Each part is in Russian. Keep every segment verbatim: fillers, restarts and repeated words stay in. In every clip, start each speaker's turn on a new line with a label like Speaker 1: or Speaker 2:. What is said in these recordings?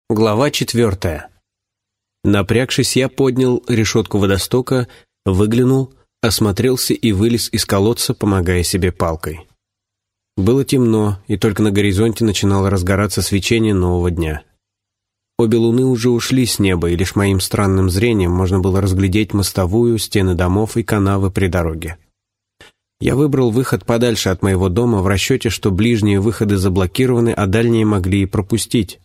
Speaker 1: Глава четвертая. Напрягшись, я поднял решетку водостока, выглянул, осмотрелся и вылез из колодца, помогая себе палкой. Было темно, и только на горизонте начинало разгораться свечение нового дня. Обе луны уже ушли с неба, и лишь моим странным зрением можно было разглядеть мостовую, стены домов и канавы при дороге. Я выбрал выход подальше от моего дома в расчете, что ближние выходы заблокированы, а дальние могли и пропустить.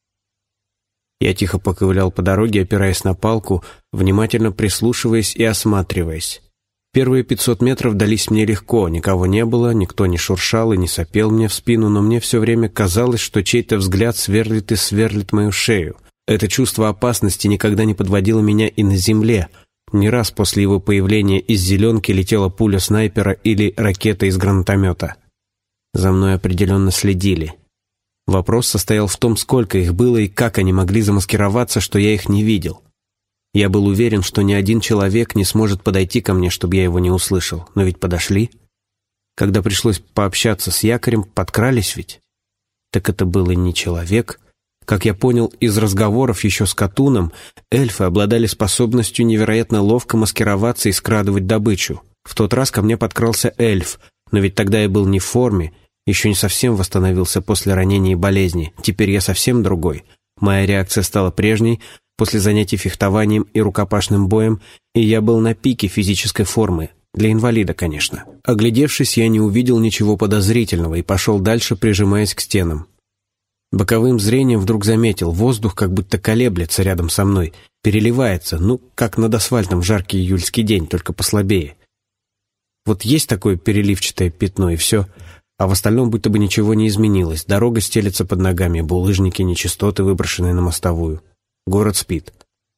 Speaker 1: Я тихо поковылял по дороге, опираясь на палку, внимательно прислушиваясь и осматриваясь. Первые пятьсот метров дались мне легко, никого не было, никто не шуршал и не сопел мне в спину, но мне все время казалось, что чей-то взгляд сверлит и сверлит мою шею. Это чувство опасности никогда не подводило меня и на земле. Не раз после его появления из зеленки летела пуля снайпера или ракета из гранатомета. За мной определенно следили. Вопрос состоял в том, сколько их было и как они могли замаскироваться, что я их не видел. Я был уверен, что ни один человек не сможет подойти ко мне, чтобы я его не услышал. Но ведь подошли. Когда пришлось пообщаться с якорем, подкрались ведь. Так это был и не человек. Как я понял из разговоров еще с Катуном, эльфы обладали способностью невероятно ловко маскироваться и скрадывать добычу. В тот раз ко мне подкрался эльф, но ведь тогда я был не в форме, еще не совсем восстановился после ранения и болезни. Теперь я совсем другой. Моя реакция стала прежней после занятий фехтованием и рукопашным боем, и я был на пике физической формы. Для инвалида, конечно. Оглядевшись, я не увидел ничего подозрительного и пошел дальше, прижимаясь к стенам. Боковым зрением вдруг заметил, воздух как будто колеблется рядом со мной, переливается, ну, как над асфальтом в жаркий июльский день, только послабее. Вот есть такое переливчатое пятно, и все. А в остальном будто бы ничего не изменилось. Дорога стелется под ногами, булыжники, нечистоты, выброшенные на мостовую. Город спит.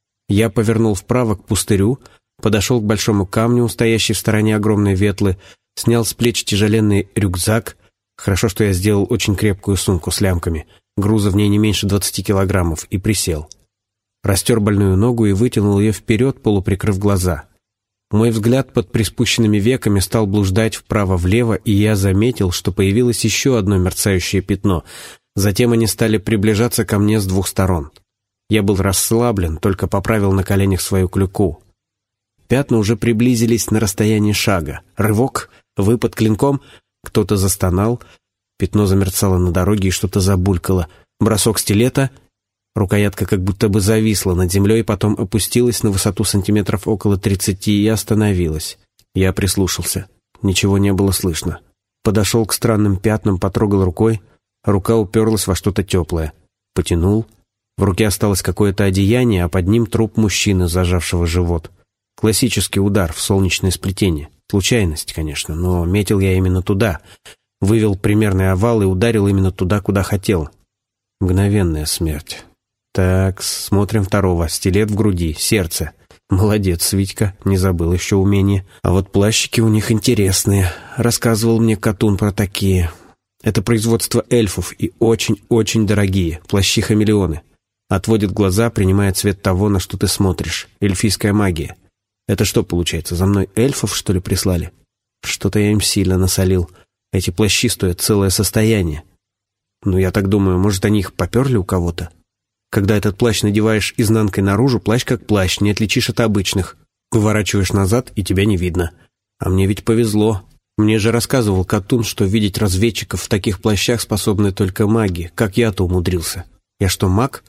Speaker 1: Я повернул вправо к пустырю, подошел к большому камню, стоящей в стороне огромной ветлы, снял с плеч тяжеленный рюкзак. Хорошо, что я сделал очень крепкую сумку с лямками, груза в ней не меньше двадцати килограммов, и присел. Растер больную ногу и вытянул ее вперед, полуприкрыв глаза. Мой взгляд под приспущенными веками стал блуждать вправо-влево, и я заметил, что появилось еще одно мерцающее пятно. Затем они стали приближаться ко мне с двух сторон. Я был расслаблен, только поправил на коленях свою клюку. Пятна уже приблизились на расстоянии шага. Рывок, выпад клинком, кто-то застонал, пятно замерцало на дороге и что-то забулькало. Бросок стилета, рукоятка как будто бы зависла над землей, потом опустилась на высоту сантиметров около тридцати и остановилась. Я прислушался. Ничего не было слышно. Подошел к странным пятнам, потрогал рукой. Рука уперлась во что-то теплое. Потянул. В руке осталось какое-то одеяние, а под ним труп мужчины, зажавшего живот. Классический удар в солнечное сплетение. Случайность, конечно, но метил я именно туда. Вывел примерный овал и ударил именно туда, куда хотел. Мгновенная смерть. Так, смотрим второго. Стилет в груди, сердце. Молодец, Витька, не забыл еще умение. А вот плащики у них интересные. Рассказывал мне Катун про такие. Это производство эльфов и очень-очень дорогие. Плащи-хамелеоны. Отводит глаза, принимая цвет того, на что ты смотришь. Эльфийская магия. Это что получается, за мной эльфов, что ли, прислали? Что-то я им сильно насолил. Эти плащи стоят целое состояние. Ну, я так думаю, может, они их поперли у кого-то? Когда этот плащ надеваешь изнанкой наружу, плащ как плащ, не отличишь от обычных. Выворачиваешь назад, и тебя не видно. А мне ведь повезло. Мне же рассказывал Катун, что видеть разведчиков в таких плащах способны только маги. Как я-то умудрился. Я что, маг?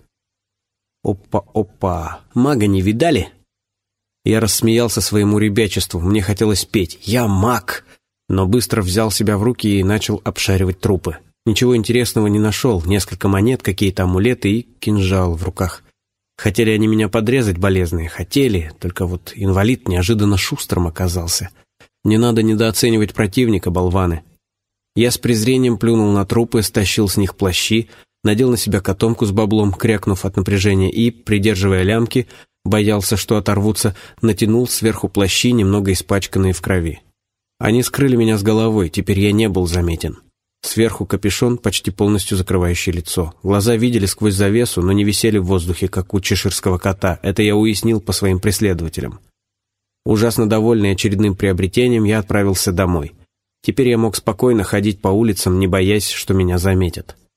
Speaker 1: Опа-опа. Мага не видали? Я рассмеялся своему ребячеству. Мне хотелось петь «Я маг!», но быстро взял себя в руки и начал обшаривать трупы. Ничего интересного не нашел. Несколько монет, какие-то амулеты и кинжал в руках. Хотели они меня подрезать, болезные? Хотели, только вот инвалид неожиданно шустрым оказался. Не надо недооценивать противника, болваны. Я с презрением плюнул на трупы, стащил с них плащи, надел на себя котомку с баблом, крякнув от напряжения, и, придерживая лямки, боялся, что оторвутся, натянул сверху плащи, немного испачканные в крови. Они скрыли меня с головой, теперь я не был заметен. Сверху капюшон, почти полностью закрывающий лицо. Глаза видели сквозь завесу, но не висели в воздухе, как у чеширского кота. Это я уяснил по своим преследователям. Ужасно довольный очередным приобретением, я отправился домой. Теперь я мог спокойно ходить по улицам, не боясь, что меня заметят.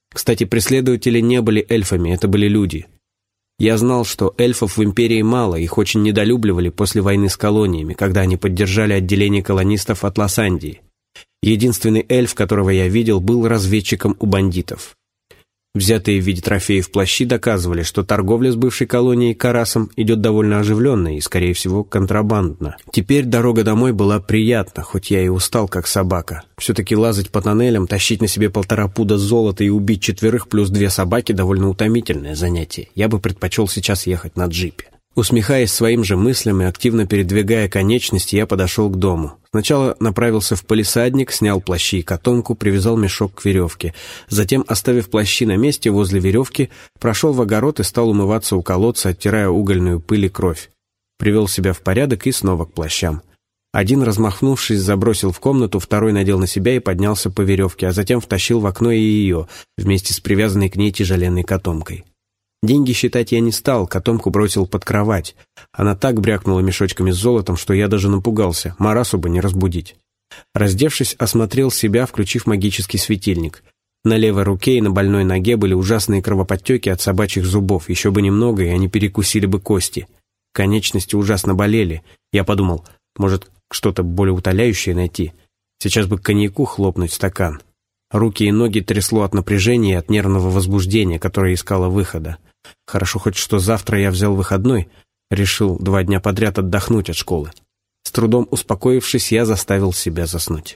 Speaker 1: Кстати, преследователи не были эльфами, это были люди. Я знал, что эльфов в Империи мало, их очень недолюбливали после войны с колониями, когда они поддержали отделение колонистов от Лосандии. Единственный эльф, которого я видел, был разведчиком у бандитов. Взятые в виде трофеев плащи доказывали, что торговля с бывшей колонией Карасом идет довольно оживленно и, скорее всего, контрабандно. Теперь дорога домой была приятна, хоть я и устал, как собака. Все-таки лазать по тоннелям, тащить на себе полтора пуда золота и убить четверых плюс две собаки — довольно утомительное занятие. Я бы предпочел сейчас ехать на джипе. Усмехаясь своим же мыслям и активно передвигая конечности, я подошел к дому. Сначала направился в палисадник, снял плащи и котомку, привязал мешок к веревке. Затем, оставив плащи на месте возле веревки, прошел в огород и стал умываться у колодца, оттирая угольную пыль и кровь. Привел себя в порядок и снова к плащам. Один, размахнувшись, забросил в комнату, второй надел на себя и поднялся по веревке, а затем втащил в окно и ее, вместе с привязанной к ней тяжеленной котомкой. Деньги считать я не стал, котомку бросил под кровать. Она так брякнула мешочками с золотом, что я даже напугался, Марасу бы не разбудить. Раздевшись, осмотрел себя, включив магический светильник. На левой руке и на больной ноге были ужасные кровоподтеки от собачьих зубов, еще бы немного, и они перекусили бы кости. Конечности ужасно болели. Я подумал, может, что-то более утоляющее найти. Сейчас бы коньяку хлопнуть в стакан. Руки и ноги трясло от напряжения и от нервного возбуждения, которое искало выхода. Хорошо хоть что завтра я взял выходной, решил два дня подряд отдохнуть от школы. С трудом успокоившись, я заставил себя заснуть.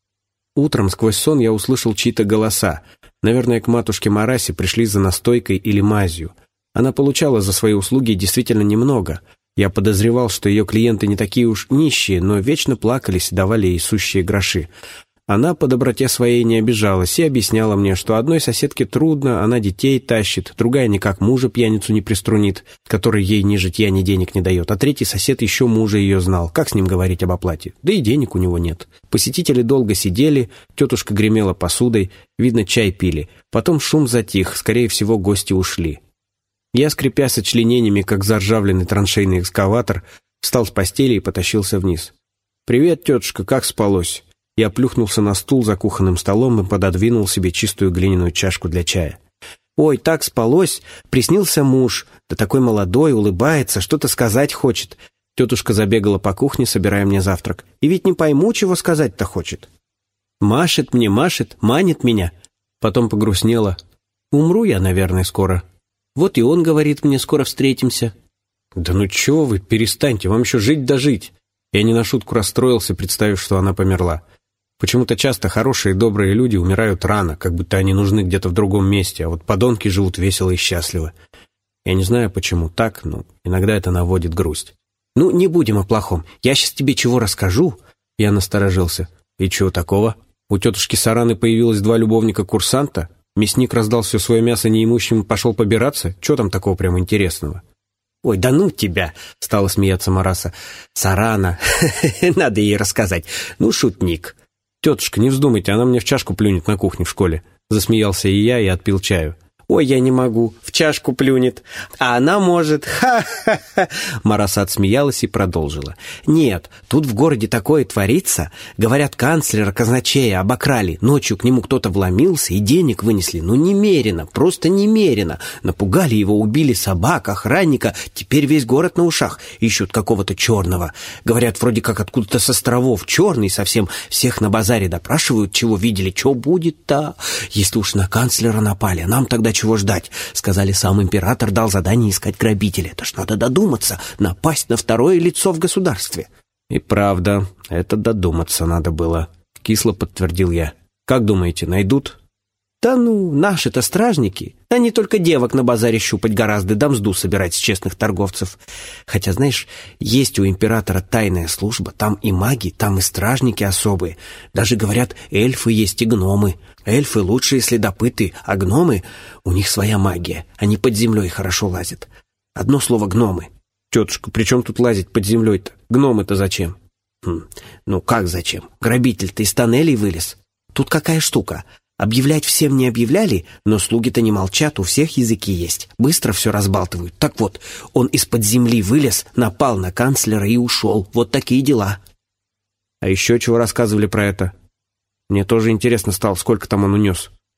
Speaker 1: Утром сквозь сон я услышал чьи-то голоса. Наверное, к матушке Марасе пришли за настойкой или мазью. Она получала за свои услуги действительно немного. Я подозревал, что ее клиенты не такие уж нищие, но вечно плакались и давали ей сущие гроши. Она по доброте своей не обижалась и объясняла мне, что одной соседке трудно, она детей тащит, другая никак мужа пьяницу не приструнит, который ей ни житья, ни денег не дает, а третий сосед еще мужа ее знал, как с ним говорить об оплате, да и денег у него нет. Посетители долго сидели, тетушка гремела посудой, видно, чай пили, потом шум затих, скорее всего, гости ушли. Я, скрипя сочленениями, как заржавленный траншейный экскаватор, встал с постели и потащился вниз. «Привет, тетушка, как спалось?» Я плюхнулся на стул за кухонным столом и пододвинул себе чистую глиняную чашку для чая. «Ой, так спалось, приснился муж, да такой молодой, улыбается, что-то сказать хочет». Тетушка забегала по кухне, собирая мне завтрак. «И ведь не пойму, чего сказать-то хочет. Машет мне, машет, манит меня». Потом погрустнела. «Умру я, наверное, скоро. Вот и он говорит мне, скоро встретимся». «Да ну чего вы, перестаньте, вам еще жить да жить». Я не на шутку расстроился, представив, что она померла. Почему-то часто хорошие и добрые люди умирают рано, как будто они нужны где-то в другом месте, а вот подонки живут весело и счастливо. Я не знаю, почему так, но иногда это наводит грусть. «Ну, не будем о плохом. Я сейчас тебе чего расскажу?» Я насторожился. «И чего такого? У тетушки Сараны появилось два любовника-курсанта? Мясник раздал все свое мясо неимущим и пошел побираться? Чего там такого прям интересного?» «Ой, да ну тебя!» — стала смеяться Мараса. «Сарана! Надо ей рассказать. Ну, шутник!» «Тетушка, не вздумайте, она мне в чашку плюнет на кухне в школе». Засмеялся и я, и отпил чаю. «Ой, я не могу, в чашку плюнет, а она может, ха-ха-ха!» Мараса отсмеялась и продолжила. «Нет, тут в городе такое творится. Говорят, канцлера казначея обокрали. Ночью к нему кто-то вломился и денег вынесли. Ну, немерено, просто немерено. Напугали его, убили собак, охранника. Теперь весь город на ушах. Ищут какого-то черного. Говорят, вроде как откуда-то с островов. Черный совсем. Всех на базаре допрашивают, чего видели, что будет-то. Если уж на канцлера напали, нам тогда чего ждать? Сказали, сам император дал задание искать грабителя. Это ж надо додуматься, напасть на второе лицо в государстве». «И правда, это додуматься надо было», — кисло подтвердил я. «Как думаете, найдут?» «Да ну, наши-то стражники. Они только девок на базаре щупать гораздо, да мзду собирать с честных торговцев. Хотя, знаешь, есть у императора тайная служба, там и маги, там и стражники особые. Даже, говорят, эльфы есть и гномы. Эльфы лучшие следопыты, а гномы, у них своя магия. Они под землей хорошо лазят. Одно слово — гномы». «Тетушка, при чем тут лазить под землей-то? Гномы-то зачем?» хм, «Ну как зачем? Грабитель-то из тоннелей вылез. Тут какая штука. Объявлять всем не объявляли, но слуги-то не молчат, у всех языки есть. Быстро все разбалтывают. Так вот, он из-под земли вылез, напал на канцлера и ушел. Вот такие дела». «А еще чего рассказывали про это? Мне тоже интересно стало, сколько там он унес».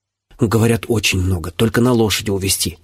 Speaker 2: Говорят, очень много, только на лошади увезти.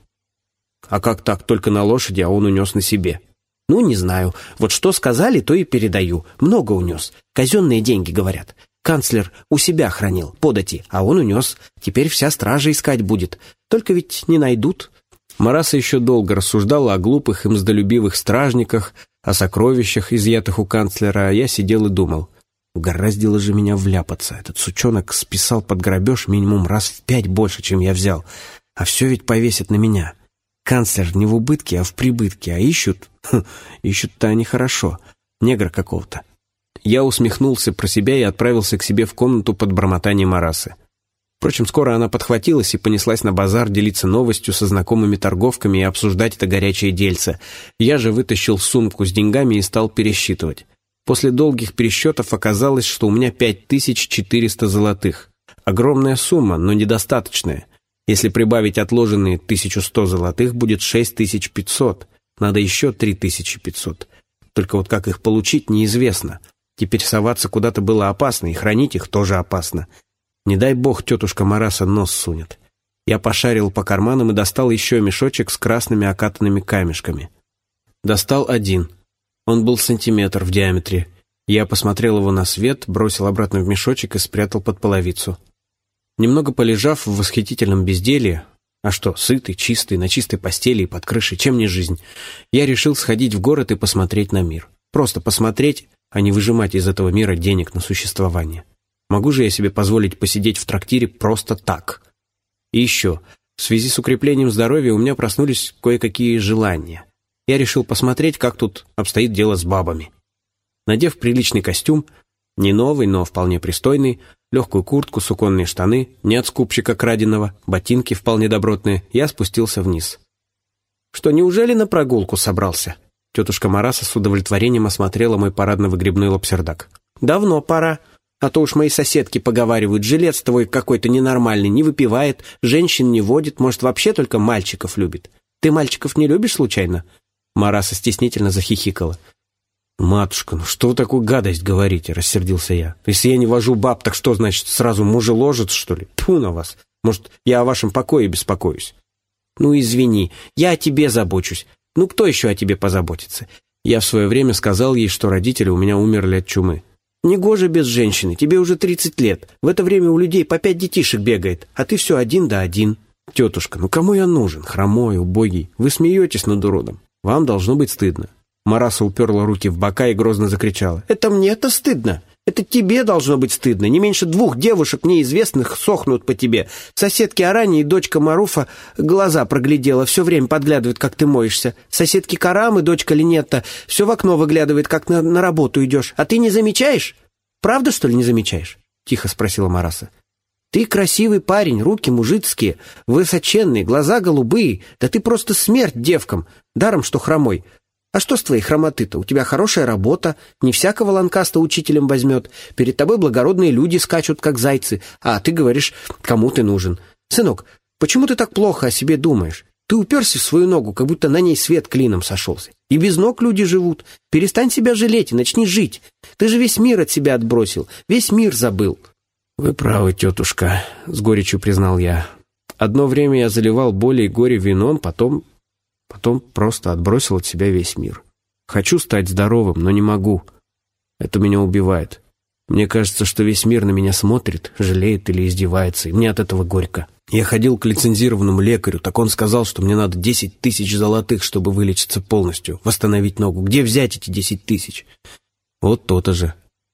Speaker 1: А как так, только на лошади, а он унес на себе?
Speaker 2: Ну, не знаю. Вот что сказали, то и передаю. Много унес. Казенные деньги, говорят. Канцлер у себя хранил, подати, а он унес. Теперь вся стража искать будет. Только ведь не найдут.
Speaker 1: Мараса еще долго рассуждала о глупых и мздолюбивых стражниках, о сокровищах, изъятых у канцлера, а я сидел и думал. Угораздило же меня вляпаться. Этот сучонок списал под грабеж минимум раз в пять больше, чем я взял. А все ведь повесят на меня. Канцлер не в убытке, а в прибытке, а ищут... Хм, ищут-то они хорошо. Негра какого-то. Я усмехнулся про себя и отправился к себе в комнату под бормотание Марасы. Впрочем, скоро она подхватилась и понеслась на базар делиться новостью со знакомыми торговками и обсуждать это горячее дельце. Я же вытащил сумку с деньгами и стал пересчитывать. После долгих пересчетов оказалось, что у меня пять тысяч четыреста золотых. Огромная сумма, но недостаточная. Если прибавить отложенные тысячу сто золотых, будет шесть тысяч пятьсот. Надо еще три тысячи пятьсот. Только вот как их получить, неизвестно. Теперь соваться куда-то было опасно, и хранить их тоже опасно. Не дай бог тетушка Мараса нос сунет. Я пошарил по карманам и достал еще мешочек с красными окатанными камешками. Достал один. Он был сантиметр в диаметре. Я посмотрел его на свет, бросил обратно в мешочек и спрятал под половицу. Немного полежав в восхитительном безделье, а что, сытый, чистый, на чистой постели и под крышей, чем не жизнь, я решил сходить в город и посмотреть на мир. Просто посмотреть, а не выжимать из этого мира денег на существование. Могу же я себе позволить посидеть в трактире просто так? И еще, в связи с укреплением здоровья у меня проснулись кое-какие желания. Я решил посмотреть, как тут обстоит дело с бабами. Надев приличный костюм, не новый, но вполне пристойный, легкую куртку, суконные штаны, не от скупщика краденого, ботинки вполне добротные, я спустился вниз. «Что, неужели на прогулку собрался?» Тетушка Мараса с удовлетворением осмотрела мой парадно-выгребной лапсердак. «Давно пора. А то уж мои соседки поговаривают, жилец твой какой-то ненормальный, не выпивает, женщин не водит, может, вообще только мальчиков любит. Ты мальчиков не любишь случайно?» Мараса стеснительно захихикала. «Матушка, ну что вы такую гадость говорите?» — рассердился я. «Если я не вожу баб, так что, значит, сразу мужеложец, что ли? Тьфу на вас! Может, я о вашем покое беспокоюсь?» «Ну, извини, я о тебе забочусь. Ну, кто еще о тебе позаботится?» Я в свое время сказал ей, что родители у меня умерли от чумы. «Негоже без женщины, тебе уже тридцать лет. В это время у людей по пять детишек бегает, а ты все один да один». «Тетушка, ну кому я нужен? Хромой, убогий. Вы смеетесь над уродом. Вам должно быть стыдно». Мараса уперла руки в бока и грозно закричала. «Это мне-то стыдно. Это тебе должно быть стыдно. Не меньше двух девушек неизвестных сохнут по тебе. Соседки Арани и дочка Маруфа глаза проглядела, все время подглядывает, как ты моешься. Соседки Карам и дочка Линетта все в окно выглядывает, как на, на работу идешь. А ты не замечаешь? Правда, что ли, не замечаешь?» Тихо спросила Мараса. «Ты красивый парень, руки мужицкие, высоченные, глаза голубые. Да ты просто смерть девкам, даром что хромой. А что с твоей хромоты-то? У тебя хорошая работа, не всякого ланкаста учителем возьмет. Перед тобой благородные люди скачут, как зайцы, а ты говоришь, кому ты нужен. Сынок, почему ты так плохо о себе думаешь? Ты уперся в свою ногу, как будто на ней свет клином сошелся. И без ног люди живут. Перестань себя жалеть и начни жить. Ты же весь мир от себя отбросил, весь мир забыл». «Вы правы, тетушка», — с горечью признал я. «Одно время я заливал боль и горе вином, потом... Потом просто отбросил от себя весь мир. Хочу стать здоровым, но не могу. Это меня убивает. Мне кажется, что весь мир на меня смотрит, жалеет или издевается, и мне от этого горько. Я ходил к лицензированному лекарю, так он сказал, что мне надо десять тысяч золотых, чтобы вылечиться полностью, восстановить ногу. Где взять эти десять тысяч? Вот то-то же.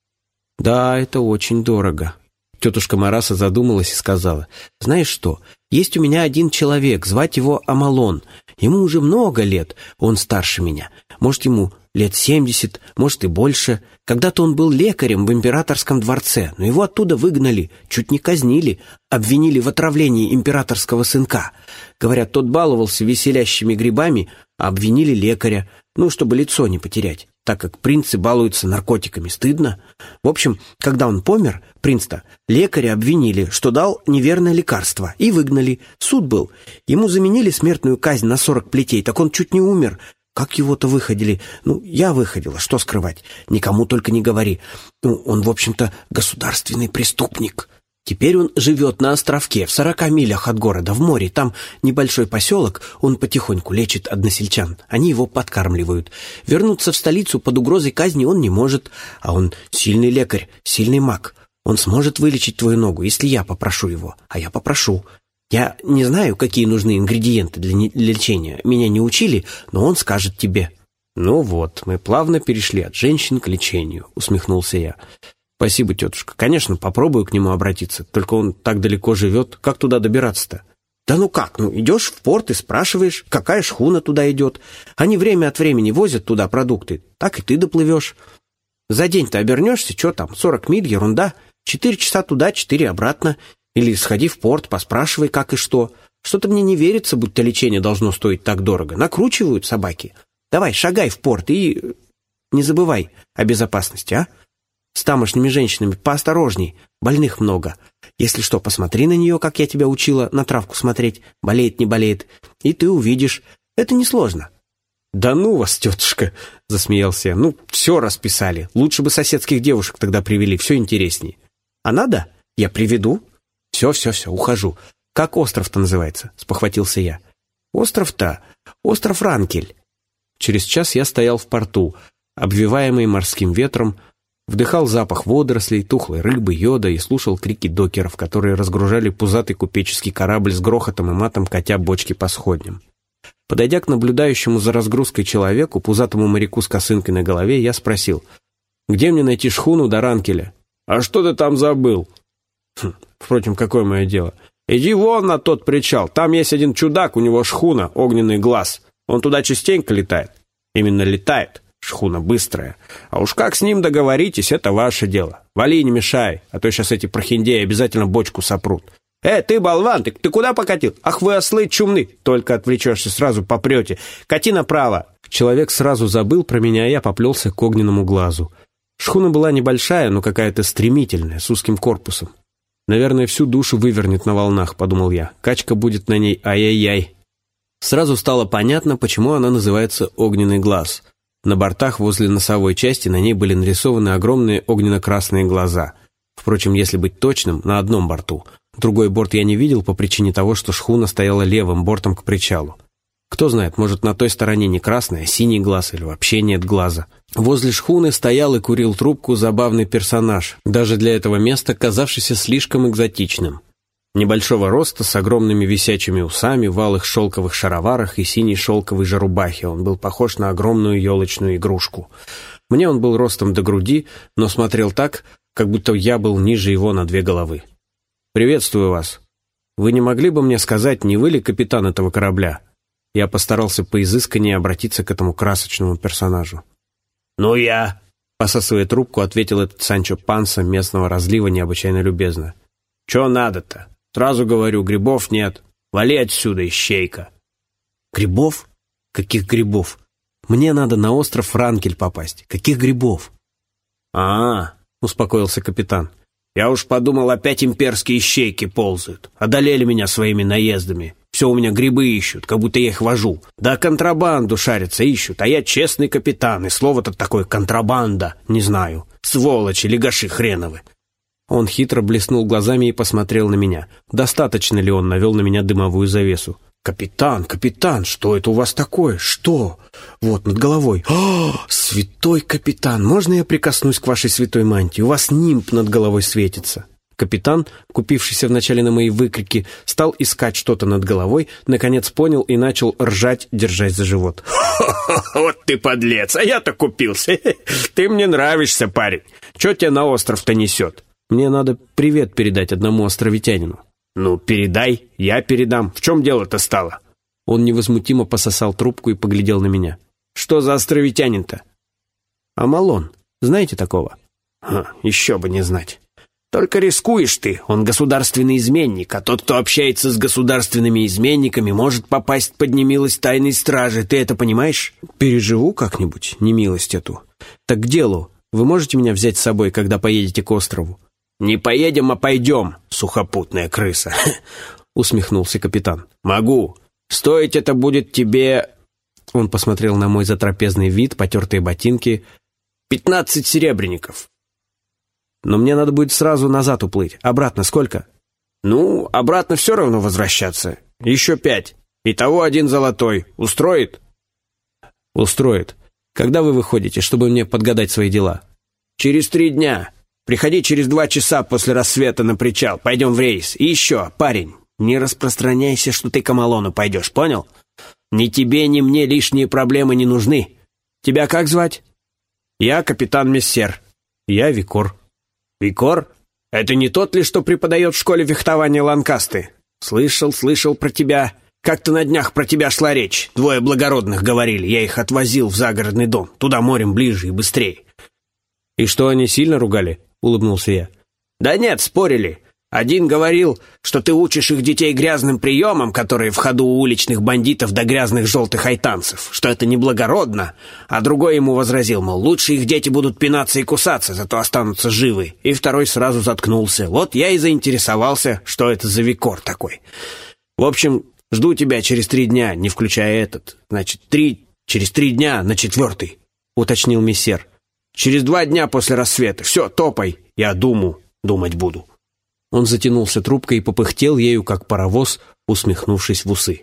Speaker 1: Да, это очень дорого». Тетушка Мараса задумалась и сказала: «Знаешь что, есть у меня один человек, звать его Амалон. Ему уже много лет, он старше меня. Может, ему лет семьдесят, может и больше. Когда-то он был лекарем в императорском дворце, но его оттуда выгнали, чуть не казнили, обвинили в отравлении императорского сынка. Говорят, тот баловался веселящими грибами, а обвинили лекаря, ну, чтобы лицо не потерять, так как принцы балуются наркотиками, стыдно. В общем, когда он помер, принц-то, лекаря обвинили, что дал неверное лекарство, и выгнали. Суд был. Ему заменили смертную казнь на сорок плетей, так он чуть не умер. Как его-то выходили? Ну, я выходила, что скрывать? Никому только не говори. Ну, он, в общем-то, государственный преступник».
Speaker 2: Теперь он живет на островке в сорока милях от города, в море. Там небольшой поселок, он потихоньку лечит односельчан. Они его подкармливают. Вернуться в столицу под угрозой казни он не может. А он сильный лекарь, сильный маг. Он сможет вылечить твою ногу, если я попрошу его. А я попрошу. Я не знаю, какие нужны ингредиенты для лечения. Меня не учили, но он скажет тебе».
Speaker 1: «Ну вот, мы плавно перешли от женщин к лечению», — усмехнулся я. «Спасибо, тетушка. Конечно, попробую к нему обратиться. Только он так далеко живет. Как туда добираться-то?»
Speaker 2: «Да ну как? Ну, идешь в порт и спрашиваешь, какая шхуна туда идет. Они время от времени возят туда продукты. Так и ты доплывешь. За день-то обернешься, что там, сорок миль, ерунда. Четыре часа туда, четыре обратно. Или сходи в порт, поспрашивай, как и что. Что-то мне не верится, будто лечение должно стоить так дорого. Накручивают собаки. Давай, шагай в порт и не забывай о безопасности, а? С тамошними женщинами поосторожней, больных много. Если что, посмотри на нее, как я тебя учила, на травку смотреть, болеет, не болеет, и ты увидишь. Это несложно».
Speaker 1: «Да ну вас, тетушка!» — засмеялся я. «Ну, все расписали. Лучше бы соседских девушек тогда привели, все интересней».
Speaker 2: «А надо? Я приведу».
Speaker 1: «Все, все, все, ухожу. Как остров-то называется?» — спохватился я.
Speaker 2: «Остров-то? Остров Ранкель».
Speaker 1: Через час я стоял в порту, обвиваемый морским ветром, вдыхал запах водорослей, тухлой рыбы, йода и слушал крики докеров, которые разгружали пузатый купеческий корабль с грохотом и матом, катя бочки по сходням. Подойдя к наблюдающему за разгрузкой человеку, пузатому моряку с косынкой на голове, я спросил: «Где мне найти шхуну до Ранкеля?» «А что ты там забыл?» Хм, «Впрочем, какое мое дело? Иди вон на тот причал, там есть один чудак, у него шхуна, огненный глаз. Он туда частенько летает». «Именно летает. Шхуна быстрая. А уж как с ним договоритесь, это ваше дело. Вали, не мешай, а то сейчас эти прохиндеи обязательно бочку сопрут». «Э, ты, болван, ты, ты куда покатил? Ах вы, ослы чумны! Только отвлечешься, сразу попрете. Кати направо!» Человек сразу забыл про меня, а я поплелся к огненному глазу. Шхуна была небольшая, но какая-то стремительная, с узким корпусом. «Наверное, всю душу вывернет на волнах», — подумал я. «Качка будет на ней ай-яй-яй». Сразу стало понятно, почему она называется «Огненный глаз». На бортах возле носовой части на ней были нарисованы огромные огненно-красные глаза. Впрочем, если быть точным, на одном борту. Другой борт я не видел по причине того, что шхуна стояла левым бортом к причалу. Кто знает, может, на той стороне не красный, а синий глаз, или вообще нет глаза. Возле шхуны стоял и курил трубку забавный персонаж, даже для этого места казавшийся слишком экзотичным. Небольшого роста, с огромными висячими усами, в алых шелковых шароварах и синей шелковой же рубахе. Он был похож на огромную елочную игрушку. Мне он был ростом до груди, но смотрел так, как будто я был ниже его на две головы. «Приветствую вас. Вы не могли бы мне сказать, не вы ли капитан этого корабля?» Я постарался поизысканнее обратиться к этому красочному персонажу.
Speaker 2: «Ну я»,
Speaker 1: — посасывая трубку, ответил этот Санчо Панса местного разлива необычайно любезно.
Speaker 2: «Чё надо-то? Сразу говорю, грибов нет. Вали отсюда, ищейка».
Speaker 1: «Грибов? Каких грибов? Мне надо на остров Ранкель попасть. Каких грибов?»
Speaker 2: «А-а», — успокоился капитан. «Я уж подумал, опять имперские ищейки ползают. Одолели меня своими наездами. Все у меня грибы ищут, как будто я их вожу. Да контрабанду шарятся, ищут, а я честный капитан, и слово-то такое контрабанда, не знаю. Сволочи, легаши хреновы».
Speaker 1: Он хитро блеснул глазами и посмотрел на меня. Достаточно ли он навел на меня дымовую завесу? «Капитан, капитан, что это у вас такое? Что? Вот, над головой. О, святой капитан, можно я прикоснусь к вашей святой мантии? У вас нимб над головой светится». Капитан, купившийся вначале на мои выкрики, стал искать что-то над головой, наконец понял и начал ржать, держась за живот.
Speaker 2: «Вот ты подлец, а я-то купился. Ты мне нравишься, парень. Че тебя на остров-то несет?»
Speaker 1: «Мне надо привет передать одному островитянину».
Speaker 2: «Ну, передай, я передам. В чем дело-то стало?»
Speaker 1: Он невозмутимо пососал трубку и поглядел на меня.
Speaker 2: «Что за островитянин-то?»
Speaker 1: «Амалон. Знаете такого?»
Speaker 2: Ха, «Еще бы не знать. Только рискуешь ты, он государственный изменник, а тот, кто общается с государственными изменниками, может попасть под немилость тайной стражи. Ты это понимаешь?»
Speaker 1: «Переживу как-нибудь, немилость эту. Так к делу. Вы можете меня взять с собой, когда поедете к острову?»
Speaker 2: «Не поедем, а пойдем, сухопутная крыса», — усмехнулся капитан. «Могу. Стоить это будет тебе...»
Speaker 1: Он посмотрел на мой затрапезный вид, потертые ботинки.
Speaker 2: «Пятнадцать серебряников».
Speaker 1: но мне надо будет сразу назад уплыть. Обратно сколько?»
Speaker 2: «Ну, обратно все равно возвращаться. Еще пять. Итого один золотой. Устроит?»
Speaker 1: «Устроит. Когда вы выходите, чтобы мне подгадать свои дела?»
Speaker 2: «Через три дня. Приходи через два часа после рассвета на причал. Пойдем в рейс. И еще, парень, не распространяйся, что ты к Амалону пойдешь, понял? Ни тебе, ни мне лишние проблемы не нужны. Тебя как звать?» «Я капитан Мессер».
Speaker 1: «Я Викор».
Speaker 2: «Викор? Это не тот ли, что преподает в школе фехтования Ланкасты? Слышал, слышал про тебя. Как-то на днях про тебя шла речь. Двое благородных говорили. Я их отвозил в загородный дом. Туда морем ближе и быстрее».
Speaker 1: «И что, они сильно ругали?» — улыбнулся я.
Speaker 2: «Да нет, спорили. Один говорил, что ты учишь их детей грязным приемам, которые в ходу у уличных бандитов да грязных желтых айтанцев, что это неблагородно, а другой ему возразил, мол, лучше их дети будут пинаться и кусаться, зато останутся живы, и второй сразу заткнулся. Вот я и заинтересовался, что это за Викор такой. В общем, жду тебя через три дня, не включая этот. Значит, три, через три дня на четвертый», — уточнил Мессер. «Через два дня после рассвета. Все, топай. Я думаю, думать буду».
Speaker 1: Он затянулся трубкой и попыхтел ею, как паровоз, усмехнувшись в усы.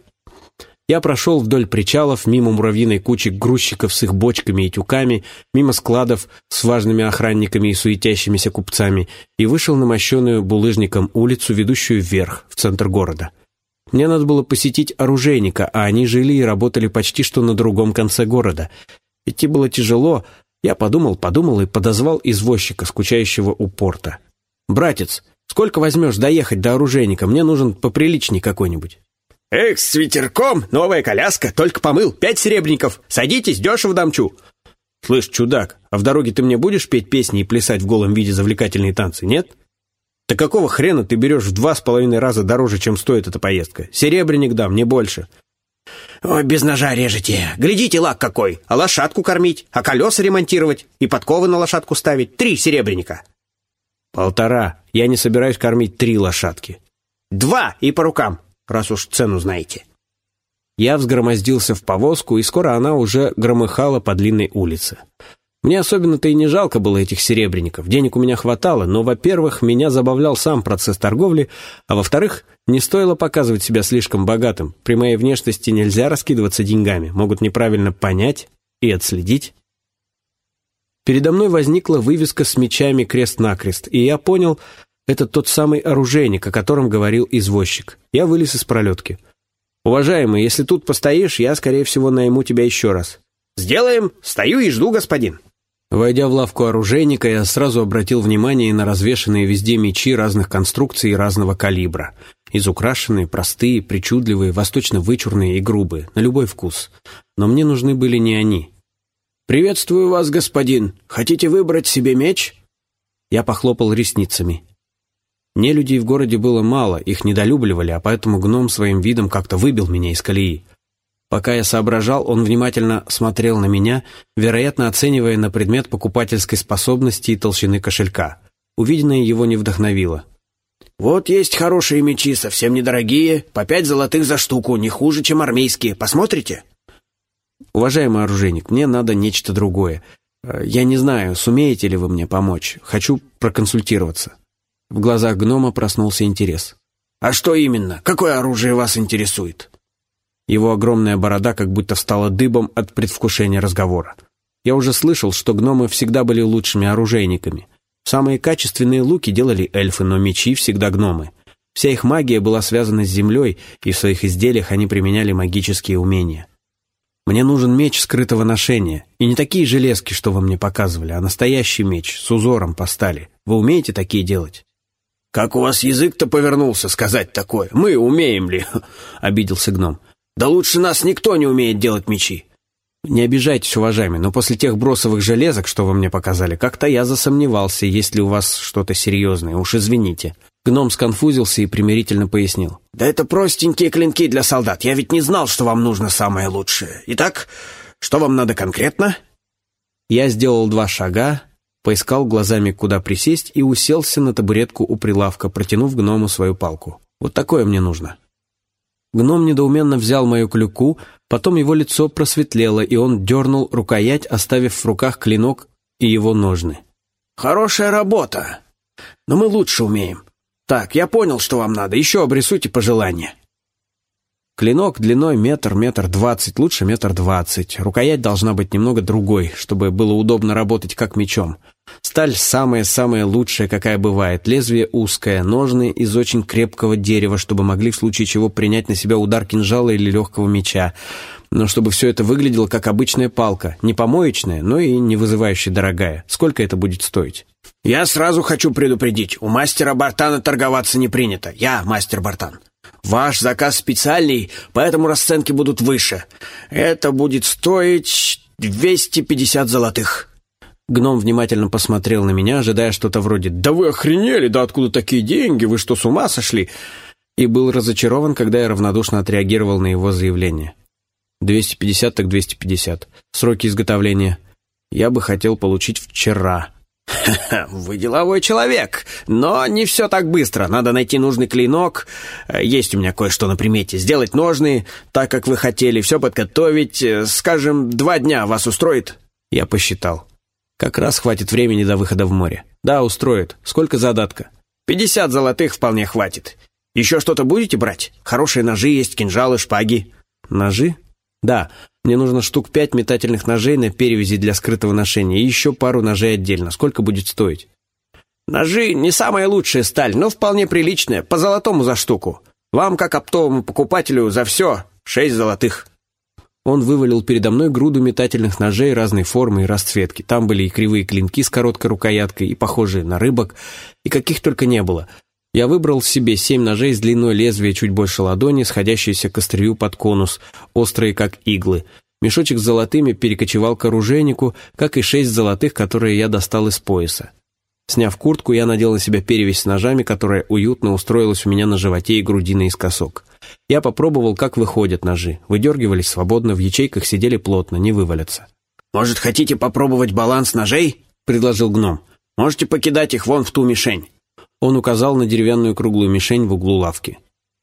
Speaker 1: Я прошел вдоль причалов, мимо муравьиной кучи грузчиков с их бочками и тюками, мимо складов с важными охранниками и суетящимися купцами, и вышел на мощеную булыжником улицу, ведущую вверх, в центр города. Мне надо было посетить оружейника, а они жили и работали почти что на другом конце города. Идти было тяжело. Я подумал, подумал и подозвал извозчика, скучающего у порта. «Братец, сколько возьмешь доехать до оружейника? Мне нужен поприличней какой-нибудь».
Speaker 2: «Эх, с ветерком, новая коляска, только помыл, пять серебряников. Садитесь, дешево дамчу».
Speaker 1: «Слышь, чудак, а в дороге ты мне будешь петь песни и плясать в голом виде завлекательные танцы, нет? Да какого хрена ты берешь в два с половиной раза дороже, чем стоит эта поездка? Серебряник дам, не больше».
Speaker 2: «Ой, без ножа режете. Глядите, лак какой. А лошадку кормить, а колеса ремонтировать и подковы на лошадку ставить. Три серебряника».
Speaker 1: «Полтора. Я не собираюсь кормить три лошадки».
Speaker 2: «Два и по рукам, раз уж цену знаете».
Speaker 1: Я взгромоздился в повозку, и скоро она уже громыхала по длинной улице. Мне особенно-то и не жалко было этих серебряников. Денег у меня хватало, но, во-первых, меня забавлял сам процесс торговли, а во-вторых, не стоило показывать себя слишком богатым. При моей внешности нельзя раскидываться деньгами, могут неправильно понять и отследить. Передо мной возникла вывеска с мечами крест-накрест, и я понял, это тот самый оружейник, о котором говорил извозчик. Я вылез из пролетки. «Уважаемый, если тут постоишь, я, скорее всего, найму тебя еще раз».
Speaker 2: «Сделаем. Стою и жду, господин».
Speaker 1: Войдя в лавку оружейника, я сразу обратил внимание на развешанные везде мечи разных конструкций и разного калибра. Изукрашенные, простые, причудливые, восточно-вычурные и грубые, на любой вкус. Но мне нужны были не они.
Speaker 2: «Приветствую вас, господин. Хотите выбрать себе меч?»
Speaker 1: Я похлопал ресницами. Нелюдей в городе было мало, их недолюбливали, а поэтому гном своим видом как-то выбил меня из колеи. Пока я соображал, он внимательно смотрел на меня, вероятно, оценивая на предмет покупательской способности и толщины кошелька. Увиденное его не вдохновило.
Speaker 2: «Вот есть хорошие мечи, совсем недорогие, по пять золотых за штуку, не хуже, чем армейские. Посмотрите?»
Speaker 1: «Уважаемый оружейник, мне надо нечто другое. Я не знаю, сумеете ли вы мне помочь. Хочу проконсультироваться». В глазах гнома проснулся интерес.
Speaker 2: «А что именно? Какое оружие вас интересует?»
Speaker 1: Его огромная борода как будто встала дыбом от предвкушения разговора. Я уже слышал, что гномы всегда были лучшими оружейниками. Самые качественные луки делали эльфы, но мечи всегда гномы. Вся их магия была связана с землей, и в своих изделиях они применяли магические умения. Мне нужен меч скрытого ношения, и не такие железки, что вы мне показывали, а настоящий меч с узором по стали. Вы умеете такие делать?
Speaker 2: «Как у вас язык-то повернулся сказать такое? Мы умеем ли?» — обиделся гном. «Да лучше нас никто не умеет делать мечи».
Speaker 1: «Не обижайтесь, уважаемый, но после тех бросовых железок, что вы мне показали, как-то я засомневался, есть ли у вас что-то серьезное, уж извините». Гном сконфузился и примирительно пояснил.
Speaker 2: «Да это простенькие клинки для солдат, я ведь не знал, что вам нужно самое лучшее. Итак, что вам надо конкретно?»
Speaker 1: Я сделал два шага, поискал глазами, куда присесть, и уселся на табуретку у прилавка, протянув гному свою палку. «Вот такое мне нужно». Гном недоуменно взял мою клюку, потом его лицо просветлело, и он дернул рукоять, оставив в руках клинок и его ножны.
Speaker 2: «Хорошая работа. Но мы лучше умеем. Так, я понял, что вам надо. Еще обрисуйте пожелания. Клинок длиной метр, метр двадцать, лучше метр двадцать. Рукоять должна быть немного другой, чтобы было удобно работать как мечом. Сталь самая-самая лучшая, какая бывает. Лезвие узкое, ножны из очень крепкого дерева, чтобы могли в случае чего принять на себя удар кинжала или легкого меча. Но чтобы все это выглядело как обычная палка. Не помоечная, но и не вызывающая дорогая. Сколько это будет стоить? Я сразу хочу предупредить. У мастера Бартана торговаться не принято. Я мастер Бартан. Ваш заказ специальный, поэтому расценки будут выше. Это будет стоить двести пятьдесят золотых. Гном внимательно посмотрел на меня, ожидая что-то вроде «Да вы охренели, да откуда такие деньги, вы что, с ума сошли?» И был разочарован, когда я равнодушно отреагировал на его заявление. двести пятьдесят так двести пятьдесят. Сроки изготовления. Я бы хотел получить вчера. «Ха-ха, вы деловой человек, но не все так быстро. Надо найти нужный клинок. Есть у меня кое-что на примете. Сделать ножны, так как вы хотели, все подготовить. Скажем, два дня вас устроит?» Я посчитал. Как раз хватит времени до выхода в море. Да, устроит. Сколько задатка? Пятьдесят золотых вполне хватит. Еще что-то будете брать? Хорошие ножи есть, кинжалы, шпаги. Ножи? Да, мне нужно штук пять метательных ножей на перевязи для скрытого ношения и еще пару ножей отдельно. Сколько будет стоить? Ножи не самая лучшая сталь, но вполне приличная, по золотому за штуку. Вам, как оптовому покупателю, за все шесть золотых. Он вывалил передо мной груду метательных ножей разной формы и расцветки. Там были и кривые клинки с короткой рукояткой, и похожие на рыбок, и каких только не было. Я выбрал себе семь ножей с длиной лезвия чуть больше ладони, сходящиеся к острию под конус, острые как иглы. Мешочек с золотыми перекочевал к оружейнику, как и шесть золотых, которые я достал из пояса. Сняв куртку, я надел на себя перевязь с ножами, которая уютно устроилась у меня на животе и груди наискосок. Я попробовал, как выходят ножи. Выдергивались свободно, в ячейках сидели плотно, не вывалятся. «Может, хотите попробовать баланс ножей?» — предложил гном. «Можете покидать их вон в ту мишень». Он указал на деревянную круглую мишень в углу лавки.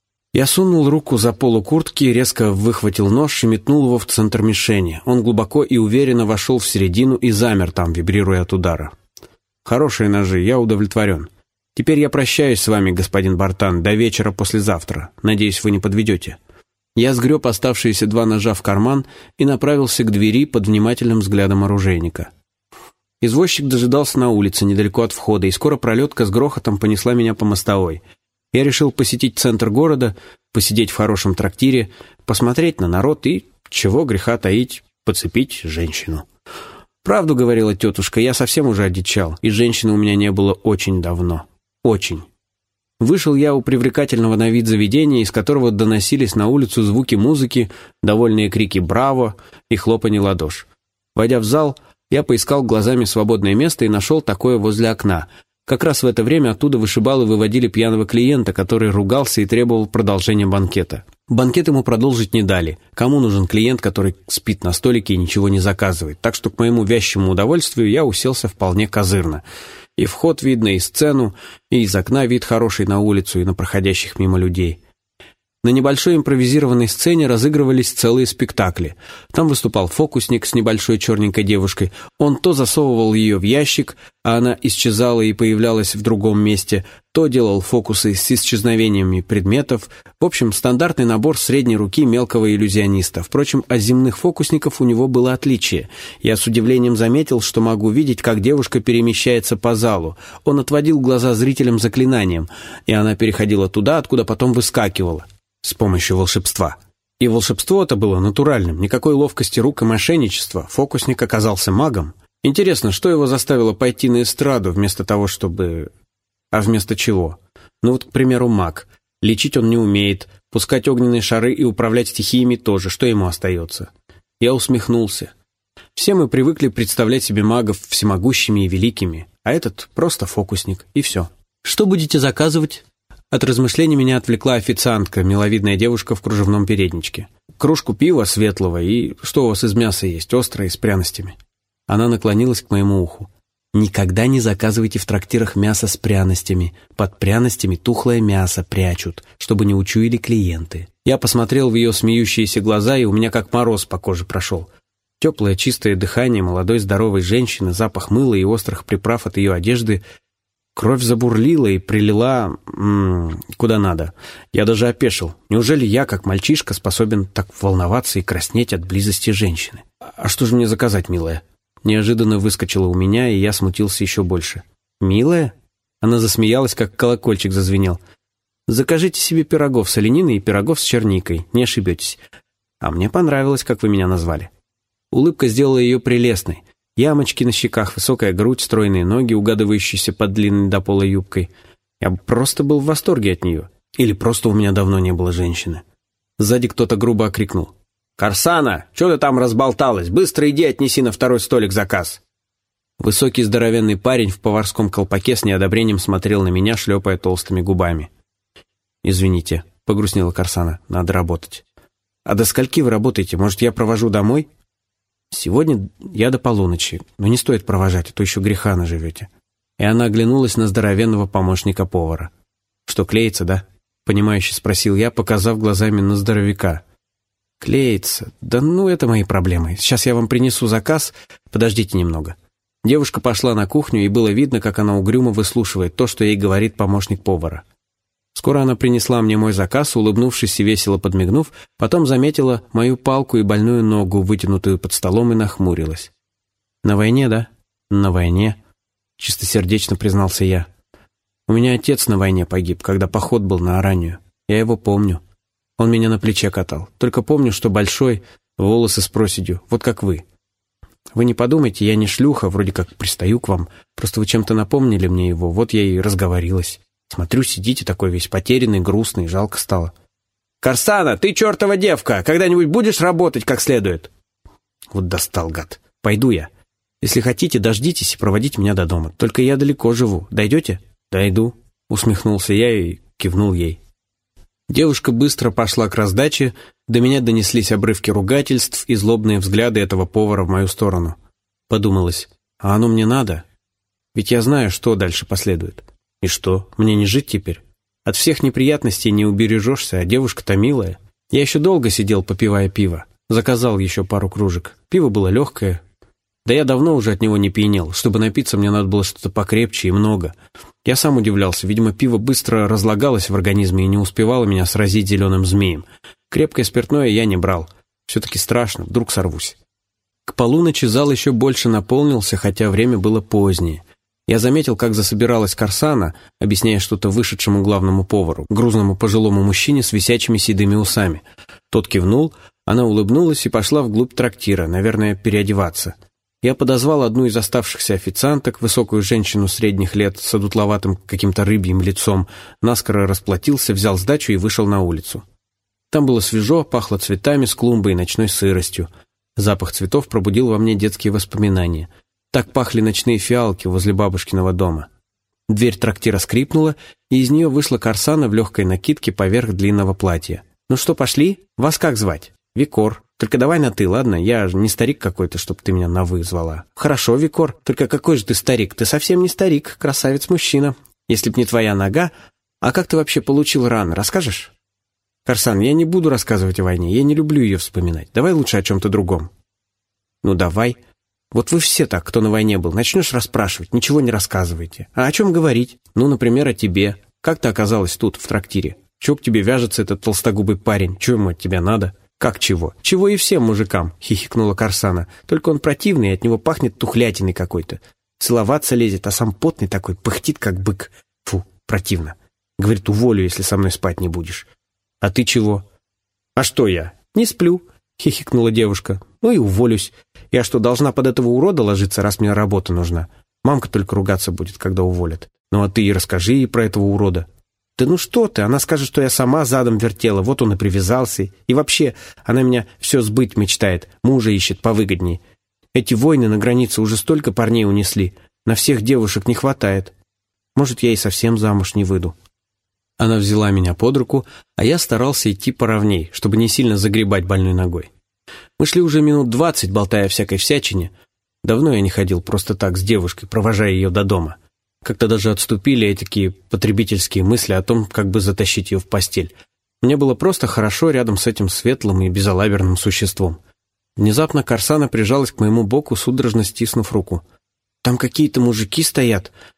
Speaker 2: Я сунул руку за полу куртки, резко выхватил нож и метнул его в центр мишени. Он глубоко и уверенно вошел в середину и замер там, вибрируя от удара. «Хорошие ножи, я удовлетворен. Теперь я прощаюсь с вами, господин Бартан, до вечера послезавтра. Надеюсь, вы не подведете». Я сгреб оставшиеся два ножа в карман и направился к двери под внимательным взглядом оружейника. Извозчик дожидался на улице, недалеко от входа, и скоро пролетка с грохотом понесла меня по мостовой. Я решил посетить центр города, посидеть в хорошем трактире, посмотреть на народ и, чего греха таить, подцепить женщину. Правду говорила тетушка, я совсем уже одичал, и женщины у меня не было очень давно. Очень. Вышел я у привлекательного на вид заведения, из которого доносились на улицу звуки музыки, довольные крики «Браво!» и хлопанье ладош. Войдя в зал, я поискал глазами свободное место и нашел такое возле окна. Как раз в это время оттуда вышибалы выводили пьяного клиента, который ругался и требовал продолжения банкета. Банкет ему продолжить не дали. Кому нужен клиент, который спит на столике и ничего не заказывает? Так что к моему вязчему удовольствию я уселся вполне козырно. И вход видно, и сцену, и из окна вид хороший на улицу и на проходящих мимо людей. На небольшой импровизированной сцене разыгрывались целые спектакли. Там выступал фокусник с небольшой черненькой девушкой. Он то засовывал ее в ящик, а она исчезала и появлялась в другом месте, то делал фокусы с исчезновениями предметов. В общем, стандартный набор средней руки мелкого иллюзиониста. Впрочем, от земных фокусников у него было отличие. Я с удивлением заметил, что могу видеть, как девушка перемещается по залу. Он отводил глаза зрителям заклинанием, и она переходила туда, откуда потом выскакивала. С помощью волшебства. И волшебство-то было натуральным, никакой ловкости рук и мошенничества. Фокусник оказался магом. Интересно, что его заставило пойти на эстраду вместо того, чтобы... А вместо чего? Ну вот, к примеру, маг. Лечить он не умеет, пускать огненные шары и управлять стихиями тоже. Что ему остается? Я усмехнулся. Все мы привыкли представлять себе магов всемогущими и великими, а этот просто фокусник, и все. Что будете заказывать? От размышлений меня отвлекла официантка, миловидная девушка в кружевном передничке. Кружку пива светлого и что у вас из мяса есть, острое, с пряностями. Она наклонилась к моему уху. Никогда не заказывайте в трактирах мясо с пряностями. Под пряностями тухлое мясо прячут, чтобы не учуяли клиенты. Я посмотрел в ее смеющиеся глаза, и у меня как мороз по коже прошел. Теплое чистое дыхание молодой здоровой женщины, запах мыла и острых приправ от ее одежды.
Speaker 1: Кровь забурлила и прилила м -м, куда надо. Я даже опешил. Неужели я, как мальчишка, способен так волноваться и краснеть от близости женщины? «А что же мне заказать, милая?» Неожиданно выскочила у меня, и я смутился еще больше. «Милая?» Она засмеялась, как колокольчик зазвенел. «Закажите себе пирогов с олениной и пирогов с черникой, не ошибетесь. А мне понравилось, как вы меня назвали». Улыбка сделала ее прелестной. Ямочки на щеках, высокая грудь, стройные ноги, угадывающиеся под длинной до пола юбкой. Я просто был в восторге от нее. Или просто у меня давно не было женщины. Сзади кто-то грубо окрикнул. «Корсана, что ты там разболталась? Быстро иди отнеси на второй столик заказ». Высокий здоровенный парень в поварском колпаке с неодобрением смотрел на меня, шлепая толстыми губами. «Извините», — погрустнела Корсана, — «надо работать». «А до скольки вы работаете? Может, я провожу домой?» «Сегодня я до полуночи, но не стоит провожать, а то еще греха наживете». И она оглянулась на здоровенного помощника повара. «Что, клеится, да?» — понимающе спросил я, показав глазами на здоровяка. «Клеится? Да ну, это мои проблемы. Сейчас я вам принесу заказ. Подождите немного». Девушка пошла на кухню, и было видно, как она угрюмо выслушивает то, что ей говорит помощник повара. Скоро она принесла мне мой заказ, улыбнувшись и весело подмигнув, потом заметила мою палку и больную ногу, вытянутую под столом, и нахмурилась. «На войне, да?» «На войне», — чистосердечно признался я. «У меня отец на войне погиб, когда поход был на Оранью. Я его помню. Он меня на плече катал. Только помню, что большой, волосы с проседью, вот как вы. Вы не подумайте, я не шлюха, вроде как пристаю к вам. Просто вы чем-то напомнили мне его, вот я и разговорилась. Смотрю, сидите такой весь потерянный, грустный, жалко стало». «Корсана, ты чертова девка! Когда-нибудь будешь работать как следует?» Вот достал, гад. «Пойду я. Если хотите, дождитесь и проводите меня до дома. Только я далеко живу. Дойдете?» «Дойду», — усмехнулся я и кивнул ей. Девушка быстро пошла к раздаче, до меня донеслись обрывки ругательств и злобные взгляды этого повара в мою сторону. Подумалось, а оно мне надо? Ведь я знаю, что дальше последует. И что, мне не жить теперь? От всех неприятностей не убережешься, а девушка-то милая. Я еще долго сидел, попивая пиво. Заказал еще пару кружек. Пиво было легкое. Да я давно уже от него не пьянел. Чтобы напиться, мне надо было что-то покрепче и много. Я сам удивлялся. Видимо, пиво быстро разлагалось в организме и не успевало меня сразить зеленым змеем. Крепкое спиртное я не брал. Все-таки страшно, вдруг сорвусь. К полуночи зал еще больше наполнился, хотя время было позднее. Я заметил, как засобиралась Корсана, объясняя что-то вышедшему главному повару, грузному пожилому мужчине с висячими седыми усами. Тот кивнул, она улыбнулась и пошла вглубь трактира, наверное, переодеваться. Я подозвал одну из оставшихся официанток, высокую женщину средних лет с одутловатым каким-то рыбьим лицом, наскоро расплатился, взял сдачу и вышел на улицу. Там было свежо, пахло цветами с клумбой и ночной сыростью. Запах цветов пробудил во мне детские воспоминания. Так пахли ночные фиалки возле бабушкиного дома. Дверь трактира скрипнула, и из нее вышла Корсана в легкой накидке поверх длинного платья. «Ну что, пошли? Вас как звать?» «Викор. Только давай на «ты», ладно? Я же не старик какой-то, чтоб ты меня на «вы» звала». «Хорошо, Викор. Только какой же ты старик? Ты совсем не старик, красавец-мужчина. Если б не твоя нога... А как ты вообще получил раны, расскажешь?» «Корсан, я не буду рассказывать о войне. Я не люблю ее вспоминать. Давай лучше о чем-то другом». «Ну, давай. Вот вы все так, кто на войне был. Начнешь расспрашивать, ничего не рассказываете. А о чем говорить? Ну, например, о тебе. Как ты оказалась тут, в трактире? Чего к тебе вяжется этот толстогубый парень? Чего ему от тебя надо?» «Как чего? Чего и всем мужикам», — хихикнула Корсана. «Только он противный, и от него пахнет тухлятиной какой-то. Целоваться лезет, а сам потный такой, пыхтит, как бык. Фу, противно. Говорит, уволю, если со мной спать не будешь». «А ты чего?» «А что я? Не сплю», — хихикнула девушка. «Ну и уволюсь. Я что, должна под этого урода ложиться, раз мне работа нужна? Мамка только ругаться будет, когда уволят. Ну а ты и расскажи ей про этого урода». «Да ну что ты, она скажет, что я сама задом вертела, вот он и привязался. И вообще, она меня все сбыть мечтает, мужа ищет повыгодней. Эти войны на границе уже столько парней унесли, на всех девушек не хватает. Может, я и совсем замуж не выйду». Она взяла меня под руку, а я старался идти поровней, чтобы не сильно загребать больной ногой. Мы шли уже минут двадцать, болтая о всякой всячине. Давно я не ходил просто так с девушкой, провожая ее до дома. Как-то даже отступили такие потребительские мысли о том, как бы затащить ее в постель. Мне было просто хорошо рядом с этим светлым и безалаберным существом. Внезапно Корсана прижалась к моему боку, судорожно стиснув руку. «Там какие-то мужики стоят.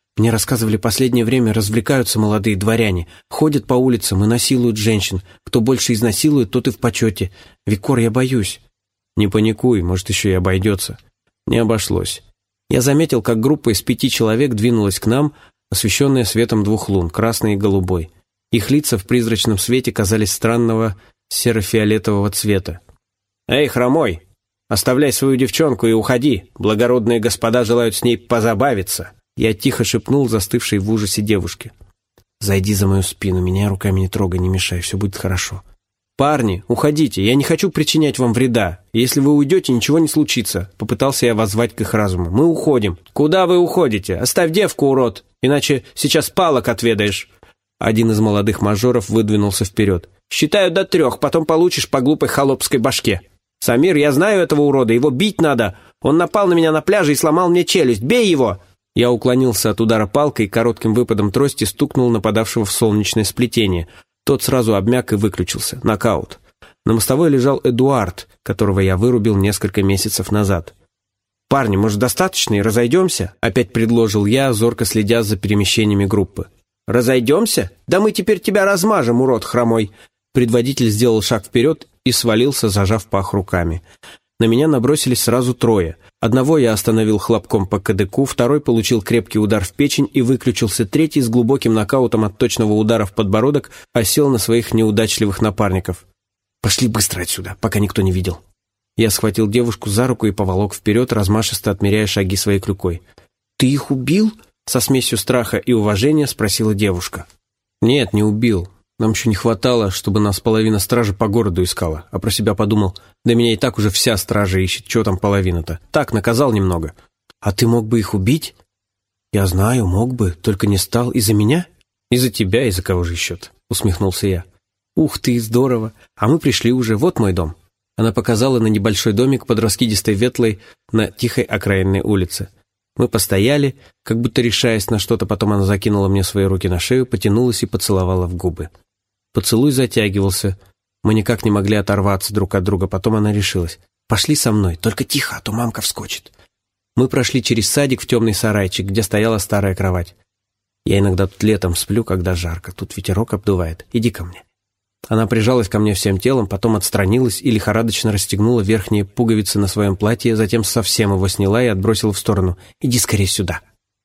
Speaker 2: Мне рассказывали, последнее время развлекаются молодые дворяне, ходят по улицам и насилуют женщин. Кто больше изнасилует, тот и в почете. Викор, я боюсь».
Speaker 1: «Не паникуй, может, еще и обойдется». Не обошлось. Я заметил, как группа из пяти человек двинулась к нам, освещенная светом двух лун, красной и голубой. Их лица в призрачном свете казались странного серо-фиолетового цвета. «Эй, хромой, оставляй свою девчонку и уходи. Благородные господа желают с ней позабавиться». Я тихо шепнул застывшей в ужасе девушке.
Speaker 2: «Зайди за мою спину, меня руками не трогай, не мешай, все будет хорошо».
Speaker 1: «Парни, уходите, я не хочу причинять вам вреда. Если вы уйдете, ничего не случится», — попытался я воззвать к их разуму. «Мы уходим». «Куда вы уходите? Оставь девку, урод, иначе сейчас палок отведаешь». Один из молодых мажоров выдвинулся вперед. «Считаю до трех, потом получишь по глупой холопской башке». «Самир, я знаю этого урода, его бить надо. Он напал на меня на пляже и сломал мне челюсть. Бей его!» Я уклонился от удара палкой и коротким выпадом трости стукнул нападавшего в солнечное сплетение. Тот сразу обмяк и выключился. Нокаут. На мостовой лежал Эдуард, которого я вырубил несколько месяцев назад. «Парни, может, достаточно и разойдемся?» — опять предложил я, зорко следя за перемещениями группы. «Разойдемся? Да мы теперь тебя размажем, урод хромой!» Предводитель сделал шаг вперед и свалился, зажав пах руками. На меня набросились сразу трое. Одного я остановил хлопком по кадыку, второй получил крепкий удар в печень и выключился, третий с глубоким нокаутом от точного удара в подбородок осел на своих неудачливых напарников. «Пошли быстро отсюда, пока никто не видел». Я схватил девушку за руку и поволок вперед, размашисто отмеряя шаги своей клюкой. «Ты их убил?» — со смесью страха и уважения спросила девушка. «Нет, не убил. Нам еще не хватало, чтобы нас половина стражи по городу искала, а про себя подумал, да меня и так уже вся стража ищет, что там половина-то. Так, наказал немного». «А ты мог бы их убить?» «Я знаю, мог бы, только не стал. Из-за меня?» «Из-за тебя, из-за кого же еще-то?» — усмехнулся я. «Ух ты, здорово! А мы пришли уже, вот мой дом». Она показала на небольшой домик под раскидистой ветлой на тихой окраинной улице. Мы постояли, как будто решаясь на что-то, потом она закинула мне свои руки на шею, потянулась и поцеловала в губы. Поцелуй затягивался. Мы никак не могли оторваться друг от друга. Потом она решилась. «Пошли со мной, только тихо, а то мамка вскочит». Мы прошли через садик в темный сарайчик, где стояла старая кровать. «Я иногда тут летом сплю, когда жарко. Тут ветерок обдувает. Иди ко мне». Она прижалась ко мне всем телом, потом отстранилась и лихорадочно расстегнула верхние пуговицы на своем платье, затем совсем его сняла и отбросила в сторону. «Иди скорее сюда».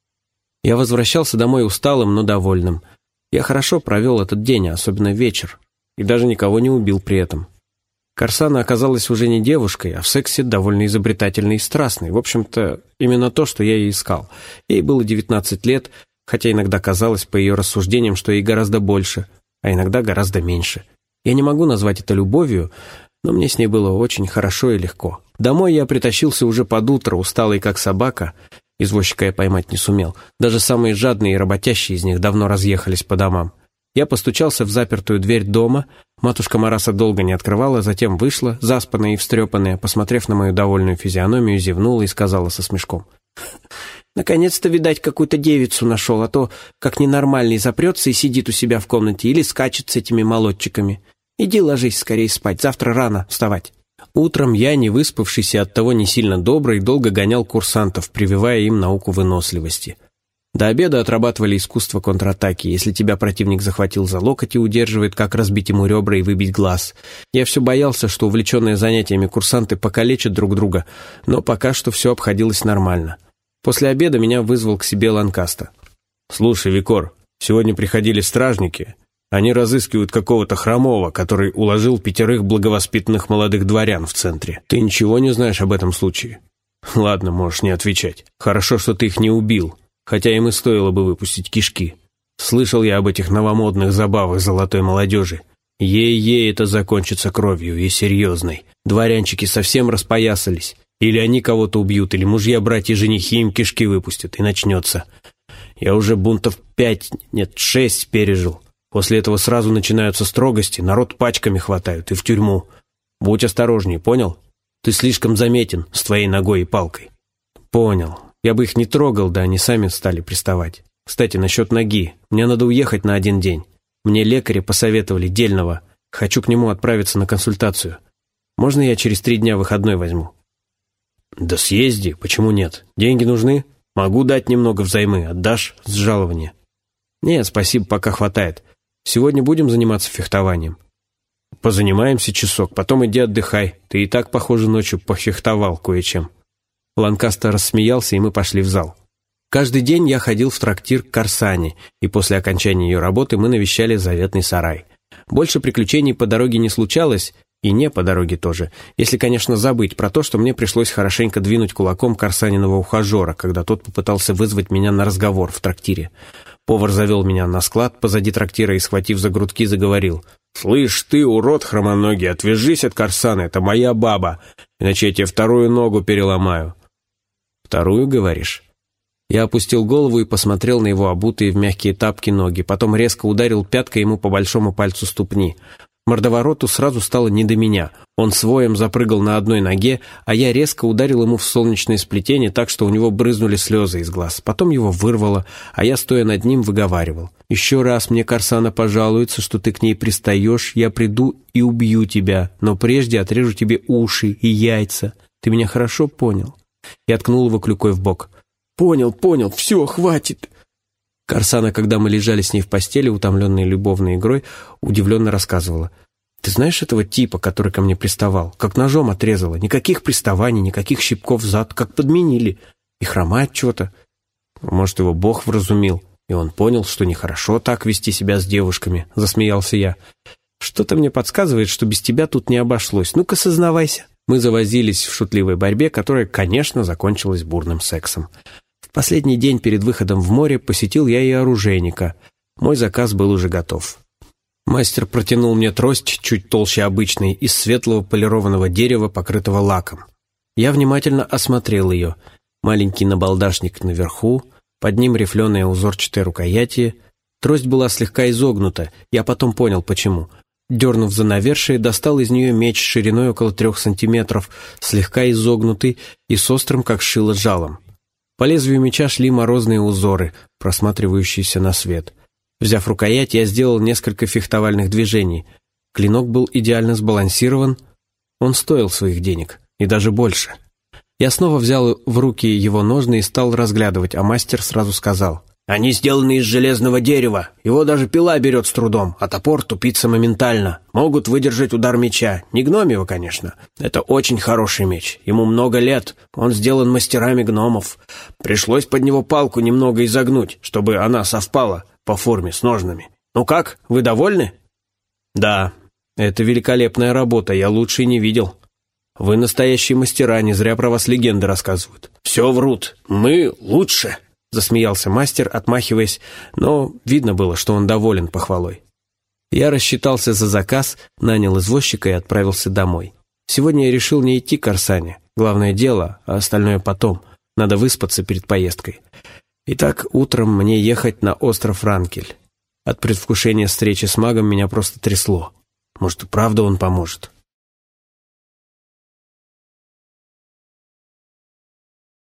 Speaker 1: Я возвращался домой усталым, но довольным. Я хорошо провел этот день, особенно вечер, и даже никого не убил при этом. Корсана оказалась уже не девушкой, а в сексе довольно изобретательной и страстной. В общем-то, именно то, что я и искал. Ей было девятнадцать лет, хотя иногда казалось, по ее рассуждениям, что ей гораздо больше, а иногда гораздо меньше. Я не могу назвать это любовью, но мне с ней было очень хорошо и легко. Домой я притащился уже под утро, усталый как собака. Извозчика я поймать не сумел. Даже самые жадные и работящие из них давно разъехались по домам. Я постучался в запертую дверь дома. Матушка Мараса долго не открывала, затем вышла, заспанная и встрепанная, посмотрев на мою довольную физиономию, зевнула и сказала со смешком: «Наконец-то, видать, какую-то девицу нашел, а то, как ненормальный, запрется и сидит у себя в комнате или скачет с этими молодчиками. Иди ложись скорее спать, завтра рано вставать». Утром я, не выспавшийся, оттого не сильно добрый, долго гонял курсантов, прививая им науку выносливости. До обеда отрабатывали искусство контратаки. Если тебя противник захватил за локоть и удерживает, как разбить ему ребра и выбить глаз. Я все боялся, что увлеченные занятиями курсанты покалечат друг друга, но пока что все обходилось нормально. После обеда меня вызвал к себе Ланкаста. «Слушай, Викор, сегодня приходили стражники. Они разыскивают какого-то хромого, который уложил пятерых благовоспитанных молодых дворян в центре. Ты ничего не знаешь об этом случае?» «Ладно, можешь не отвечать. Хорошо, что ты их не убил, хотя им и стоило бы выпустить кишки. Слышал я об этих новомодных забавах золотой молодежи. Ей-ей, это закончится кровью, и серьезной. Дворянчики совсем распоясались. Или они кого-то убьют, или мужья-братья-женихи им кишки выпустят, и начнется. Я уже бунтов пять, нет, шесть пережил. После этого сразу начинаются строгости, народ пачками хватают и в тюрьму. Будь осторожней, понял? Ты слишком заметен с твоей ногой и палкой». «Понял. Я бы их не трогал, да они сами стали приставать. Кстати, насчет ноги. Мне надо уехать на один день. Мне лекари посоветовали дельного. Хочу к нему отправиться на консультацию. Можно я через три дня выходной возьму?» «Да съезди, почему нет? Деньги нужны?» Могу дать немного взаймы. Отдашь с жалования?» «Нет, спасибо, пока хватает. Сегодня будем заниматься фехтованием?» «Позанимаемся часок, потом иди отдыхай. Ты и так, похоже, ночью пофехтовал кое-чем». Ланкастер рассмеялся, и мы пошли в зал. Каждый день я ходил в трактир к Карсане, и после окончания ее работы мы навещали заветный сарай. Больше приключений по дороге не случалось, и не по дороге тоже, если, конечно, забыть про то, что мне пришлось хорошенько двинуть кулаком Карсаниного ухажера, когда тот попытался вызвать меня на разговор в трактире. Повар завел меня на склад позади трактира и, схватив за грудки, заговорил: «Слышь ты, урод хромоногий, отвяжись от Карсаны, это моя баба, иначе я тебе вторую ногу переломаю». «Вторую, говоришь?» Я опустил голову и посмотрел на его обутые в мягкие тапки ноги, потом резко ударил пяткой ему по большому пальцу ступни. Мордовороту сразу стало не до меня. Он с воем запрыгал на одной ноге, а я резко ударил ему в солнечное сплетение так, что у него брызнули слезы из глаз. Потом его вырвало, а я, стоя над ним, выговаривал: «Еще раз мне Карсана пожалуется, что ты к ней пристаешь, я приду и убью тебя, но прежде отрежу тебе уши и яйца. Ты меня хорошо понял?» Я ткнул его клюкой в бок. «Понял, понял, все, хватит!» Карсана, когда мы лежали с ней в постели, утомленные любовной игрой, удивленно рассказывала: «Ты знаешь этого типа, который ко мне приставал? Как ножом отрезала. Никаких приставаний, никаких щипков в зад, как подменили. И хромает что-то. Может, его Бог вразумил, и он понял, что нехорошо так вести себя с девушками», — засмеялся я. «Что-то мне подсказывает, что без тебя тут не обошлось. Ну-ка, сознавайся». Мы завозились в шутливой борьбе, которая, конечно, закончилась бурным сексом. В последний день перед выходом в море посетил я и оружейника. Мой заказ был уже готов. Мастер протянул мне трость, чуть толще обычной, из светлого полированного дерева, покрытого лаком. Я внимательно осмотрел ее. Маленький набалдашник наверху, под ним рифленое узорчатое рукоятие. Трость была слегка изогнута, я потом понял, почему. Дернув за навершие, достал из нее меч шириной около трех сантиметров, слегка изогнутый и с острым, как шило, жалом. По лезвию меча шли морозные узоры, просматривающиеся на свет. Взяв рукоять, я сделал несколько фехтовальных движений. Клинок был идеально сбалансирован. Он стоил своих денег, и даже больше. Я снова взял в руки его ножны и стал разглядывать, а мастер сразу сказал: «Они сделаны из железного дерева. Его даже пила берет с трудом, а топор тупится моментально. Могут выдержать удар меча. Не гномьего, конечно. Это очень хороший меч. Ему много лет. Он сделан мастерами гномов. Пришлось под него палку немного изогнуть, чтобы она совпала по форме с ножнами. Ну как, вы довольны?» «Да, это великолепная работа. Я лучше и не видел. Вы настоящие мастера, не зря про вас легенды рассказывают». «Все врут. Мы лучше», — засмеялся мастер, отмахиваясь, но видно было, что он доволен похвалой. Я рассчитался за заказ, нанял извозчика и отправился домой. Сегодня я решил не идти к Карсане. Главное дело, а остальное потом. Надо выспаться перед поездкой. Итак, утром мне ехать на остров Ранкель. От предвкушения встречи с магом меня просто трясло. Может, и правда он поможет.